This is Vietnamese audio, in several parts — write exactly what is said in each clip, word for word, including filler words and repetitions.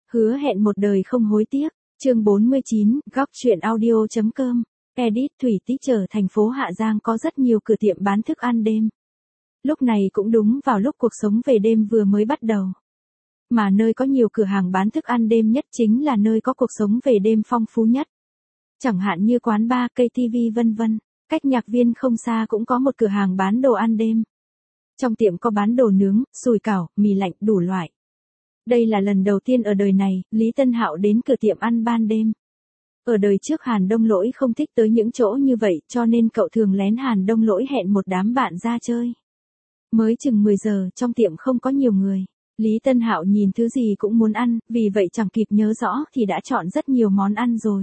Hứa hẹn một đời không hối tiếc. Chương bốn mươi chín, góc truyện audio chấm com. Edit Thủy Tí trở thành phố Hạ Giang có rất nhiều cửa tiệm bán thức ăn đêm. Lúc này cũng đúng vào lúc cuộc sống về đêm vừa mới bắt đầu. Mà nơi có nhiều cửa hàng bán thức ăn đêm nhất chính là nơi có cuộc sống về đêm phong phú nhất. Chẳng hạn như quán bar, cây ti vi vân vân. Cách Nhạc Viên không xa cũng có một cửa hàng bán đồ ăn đêm. Trong tiệm có bán đồ nướng, sủi cảo, mì lạnh, đủ loại. Đây là lần đầu tiên ở đời này, Lý Tân Hạo đến cửa tiệm ăn ban đêm. Ở đời trước Hàn Đông Lỗi không thích tới những chỗ như vậy cho nên cậu thường lén Hàn Đông Lỗi hẹn một đám bạn ra chơi. Mới chừng mười giờ trong tiệm không có nhiều người. Lý Tân Hạo nhìn thứ gì cũng muốn ăn, vì vậy chẳng kịp nhớ rõ thì đã chọn rất nhiều món ăn rồi.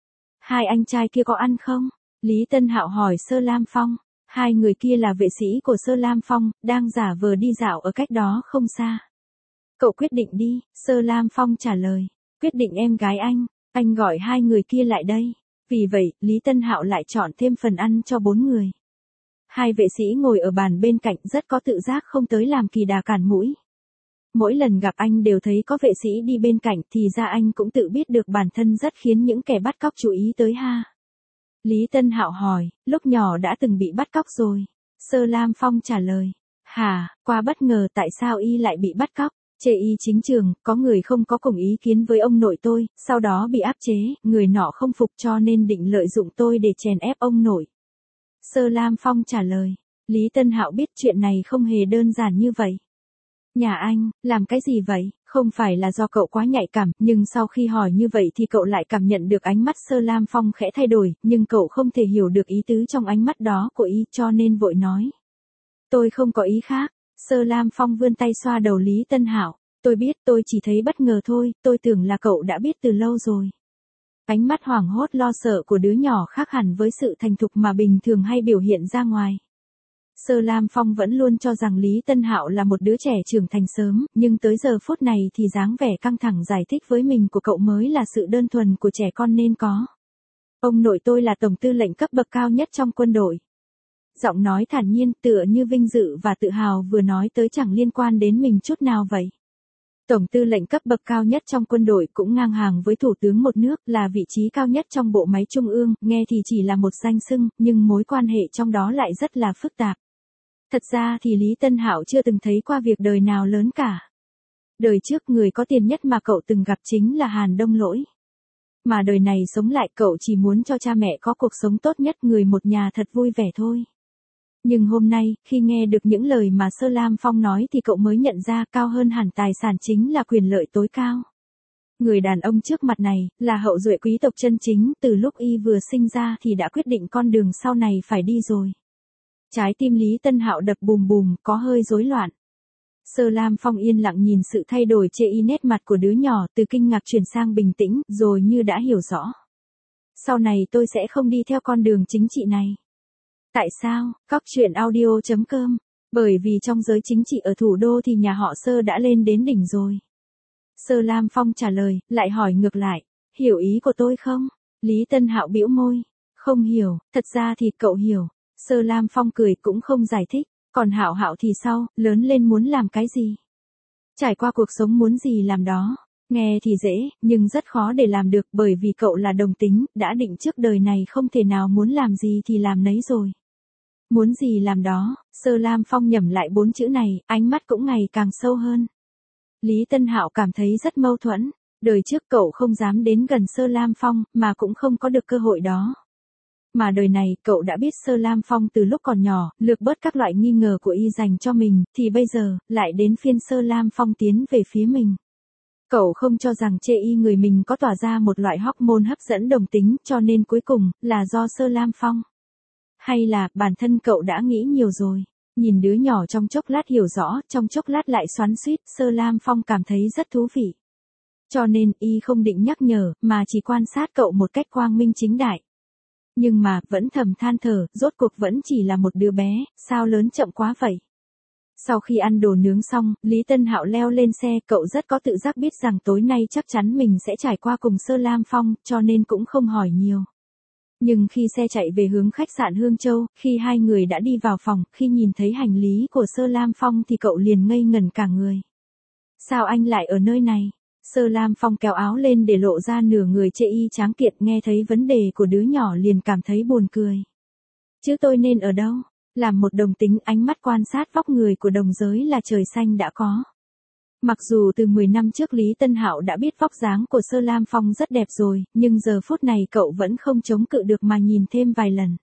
Hai anh trai kia có ăn không? Lý Tân Hạo hỏi Sơ Lam Phong. Hai người kia là vệ sĩ của Sơ Lam Phong, đang giả vờ đi dạo ở cách đó không xa. Cậu quyết định đi, Sơ Lam Phong trả lời. Quyết định em gái anh, anh gọi hai người kia lại đây. Vì vậy, Lý Tân Hạo lại chọn thêm phần ăn cho bốn người. Hai vệ sĩ ngồi ở bàn bên cạnh rất có tự giác không tới làm kỳ đà cản mũi. Mỗi lần gặp anh đều thấy có vệ sĩ đi bên cạnh thì ra anh cũng tự biết được bản thân rất khiến những kẻ bắt cóc chú ý tới ha. Lý Tân Hạo hỏi, lúc nhỏ đã từng bị bắt cóc rồi. Sơ Lam Phong trả lời. Hả, quá bất ngờ tại sao y lại bị bắt cóc? Chê y chính trường, có người không có cùng ý kiến với ông nội tôi, sau đó bị áp chế, người nọ không phục cho nên định lợi dụng tôi để chèn ép ông nội. Sơ Lam Phong trả lời. Lý Tân Hạo biết chuyện này không hề đơn giản như vậy. Nhà anh, làm cái gì vậy? Không phải là do cậu quá nhạy cảm, nhưng sau khi hỏi như vậy thì cậu lại cảm nhận được ánh mắt Sơ Lam Phong khẽ thay đổi, nhưng cậu không thể hiểu được ý tứ trong ánh mắt đó của y cho nên vội nói. Tôi không có ý khác. Sơ Lam Phong vươn tay xoa đầu Lý Tân Hạo. Tôi biết, tôi chỉ thấy bất ngờ thôi, tôi tưởng là cậu đã biết từ lâu rồi. Ánh mắt hoảng hốt lo sợ của đứa nhỏ khác hẳn với sự thành thục mà bình thường hay biểu hiện ra ngoài. Sơ Lam Phong vẫn luôn cho rằng Lý Tân Hạo là một đứa trẻ trưởng thành sớm, nhưng tới giờ phút này thì dáng vẻ căng thẳng giải thích với mình của cậu mới là sự đơn thuần của trẻ con nên có. Ông nội tôi là tổng tư lệnh cấp bậc cao nhất trong quân đội. Giọng nói thản nhiên tựa như vinh dự và tự hào vừa nói tới chẳng liên quan đến mình chút nào vậy. Tổng tư lệnh cấp bậc cao nhất trong quân đội cũng ngang hàng với thủ tướng một nước là vị trí cao nhất trong bộ máy trung ương, nghe thì chỉ là một danh xưng, nhưng mối quan hệ trong đó lại rất là phức tạp. Thật ra thì Lý Tân Hạo chưa từng thấy qua việc đời nào lớn cả. Đời trước người có tiền nhất mà cậu từng gặp chính là Hàn Đông Lỗi. Mà đời này sống lại cậu chỉ muốn cho cha mẹ có cuộc sống tốt nhất người một nhà thật vui vẻ thôi. Nhưng hôm nay, khi nghe được những lời mà Sơ Lam Phong nói thì cậu mới nhận ra cao hơn hẳn tài sản chính là quyền lợi tối cao. Người đàn ông trước mặt này, là hậu duệ quý tộc chân chính, từ lúc y vừa sinh ra thì đã quyết định con đường sau này phải đi rồi. Trái tim Lý Tân Hạo đập bùm bùm, có hơi rối loạn. Sơ Lam Phong yên lặng nhìn sự thay đổi chê y nét mặt của đứa nhỏ từ kinh ngạc chuyển sang bình tĩnh, rồi như đã hiểu rõ. Sau này tôi sẽ không đi theo con đường chính trị này. Tại sao? Góc truyện audio chấm com. Bởi vì trong giới chính trị ở thủ đô thì nhà họ Sơ đã lên đến đỉnh rồi. Sơ Lam Phong trả lời, lại hỏi ngược lại. Hiểu ý của tôi không? Lý Tân Hạo bĩu môi. Không hiểu, thật ra thì cậu hiểu. Sơ Lam Phong cười cũng không giải thích. Còn Hạo Hạo thì sao, lớn lên muốn làm cái gì? Trải qua cuộc sống muốn gì làm đó. Nghe thì dễ, nhưng rất khó để làm được bởi vì cậu là đồng tính, đã định trước đời này không thể nào muốn làm gì thì làm nấy rồi. Muốn gì làm đó, Sơ Lam Phong nhẩm lại bốn chữ này, ánh mắt cũng ngày càng sâu hơn. Lý Tân Hạo cảm thấy rất mâu thuẫn, đời trước cậu không dám đến gần Sơ Lam Phong, mà cũng không có được cơ hội đó. Mà đời này, cậu đã biết Sơ Lam Phong từ lúc còn nhỏ, lược bớt các loại nghi ngờ của y dành cho mình, thì bây giờ, lại đến phiên Sơ Lam Phong tiến về phía mình. Cậu không cho rằng chê y người mình có tỏa ra một loại hormone hấp dẫn đồng tính cho nên cuối cùng, là do Sơ Lam Phong. Hay là, bản thân cậu đã nghĩ nhiều rồi. Nhìn đứa nhỏ trong chốc lát hiểu rõ, trong chốc lát lại xoắn xuýt, Sơ Lam Phong cảm thấy rất thú vị. Cho nên, y không định nhắc nhở, mà chỉ quan sát cậu một cách quang minh chính đại. Nhưng mà, vẫn thầm than thở, rốt cuộc vẫn chỉ là một đứa bé, sao lớn chậm quá vậy. Sau khi ăn đồ nướng xong, Lý Tân Hạo leo lên xe, cậu rất có tự giác biết rằng tối nay chắc chắn mình sẽ trải qua cùng Sơ Lam Phong, cho nên cũng không hỏi nhiều. Nhưng khi xe chạy về hướng khách sạn Hương Châu, khi hai người đã đi vào phòng, khi nhìn thấy hành lý của Sơ Lam Phong thì cậu liền ngây ngẩn cả người. Sao anh lại ở nơi này? Sơ Lam Phong kéo áo lên để lộ ra nửa người chê y tráng kiện, nghe thấy vấn đề của đứa nhỏ liền cảm thấy buồn cười. Chứ tôi nên ở đâu? Làm một đồng tính, ánh mắt quan sát vóc người của đồng giới là trời xanh đã có. Mặc dù từ mười năm trước Lý Tân Hạo đã biết vóc dáng của Sơ Lam Phong rất đẹp rồi, nhưng giờ phút này cậu vẫn không chống cự được mà nhìn thêm vài lần.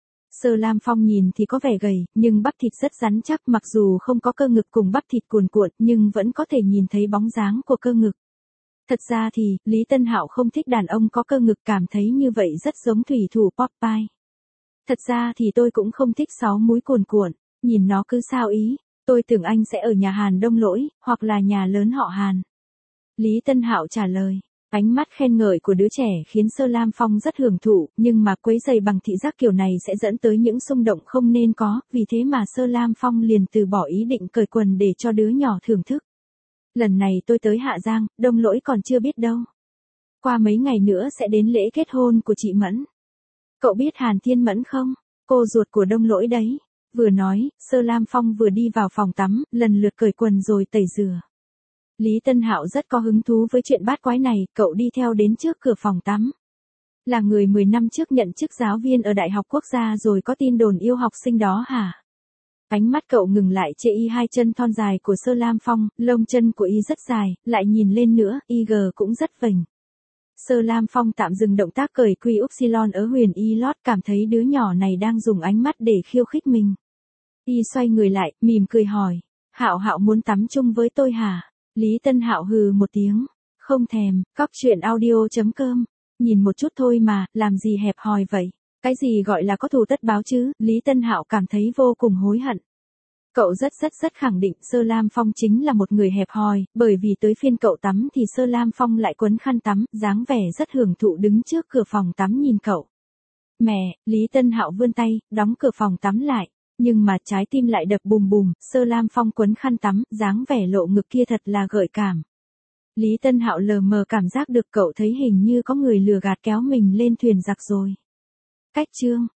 Sơ Lam Phong nhìn thì có vẻ gầy, nhưng bắp thịt rất rắn chắc, mặc dù không có cơ ngực cùng bắp thịt cuồn cuộn, nhưng vẫn có thể nhìn thấy bóng dáng của cơ ngực. Thật ra thì, Lý Tân Hạo không thích đàn ông có cơ ngực, cảm thấy như vậy rất giống thủy thủ Popeye. Thật ra thì tôi cũng không thích sáu múi cuồn cuộn, nhìn nó cứ sao ý, tôi tưởng anh sẽ ở nhà Hàn Đông Lỗi, hoặc là nhà lớn họ Hàn. Lý Tân Hạo trả lời, ánh mắt khen ngợi của đứa trẻ khiến Sơ Lam Phong rất hưởng thụ, nhưng mà quấy rầy bằng thị giác kiểu này sẽ dẫn tới những xung động không nên có, vì thế mà Sơ Lam Phong liền từ bỏ ý định cởi quần để cho đứa nhỏ thưởng thức. Lần này tôi tới Hạ Giang, Đông Lỗi còn chưa biết đâu. Qua mấy ngày nữa sẽ đến lễ kết hôn của chị Mẫn. Cậu biết Hàn Thiên Mẫn không? Cô ruột của Đông Lỗi đấy. Vừa nói, Sơ Lam Phong vừa đi vào phòng tắm, lần lượt cởi quần rồi tẩy rửa. Lý Tân Hạo rất có hứng thú với chuyện bát quái này, cậu đi theo đến trước cửa phòng tắm. Là người mười năm trước nhận chức giáo viên ở Đại học Quốc gia rồi có tin đồn yêu học sinh đó hả? Ánh mắt cậu ngừng lại chê y hai chân thon dài của Sơ Lam Phong, lông chân của y rất dài, lại nhìn lên nữa, y gờ cũng rất vành. Sơ Lam Phong tạm dừng động tác cởi quy upsilon ở huyền y lót, cảm thấy đứa nhỏ này đang dùng ánh mắt để khiêu khích mình. Y xoay người lại, mỉm cười hỏi, Hạo Hạo muốn tắm chung với tôi hả? Lý Tân Hạo hừ một tiếng, không thèm. Cóc truyện audio chấm com, nhìn một chút thôi mà, làm gì hẹp hòi vậy? Cái gì gọi là có thù tất báo chứ? Lý Tân Hạo cảm thấy vô cùng hối hận. Cậu rất rất rất khẳng định Sơ Lam Phong chính là một người hẹp hòi, bởi vì tới phiên cậu tắm thì Sơ Lam Phong lại quấn khăn tắm, dáng vẻ rất hưởng thụ đứng trước cửa phòng tắm nhìn cậu. Mẹ, Lý Tân Hạo vươn tay, đóng cửa phòng tắm lại, nhưng mà trái tim lại đập bùm bùm, Sơ Lam Phong quấn khăn tắm, dáng vẻ lộ ngực kia thật là gợi cảm. Lý Tân Hạo lờ mờ cảm giác được cậu thấy hình như có người lừa gạt kéo mình lên thuyền giặc rồi. Cách chương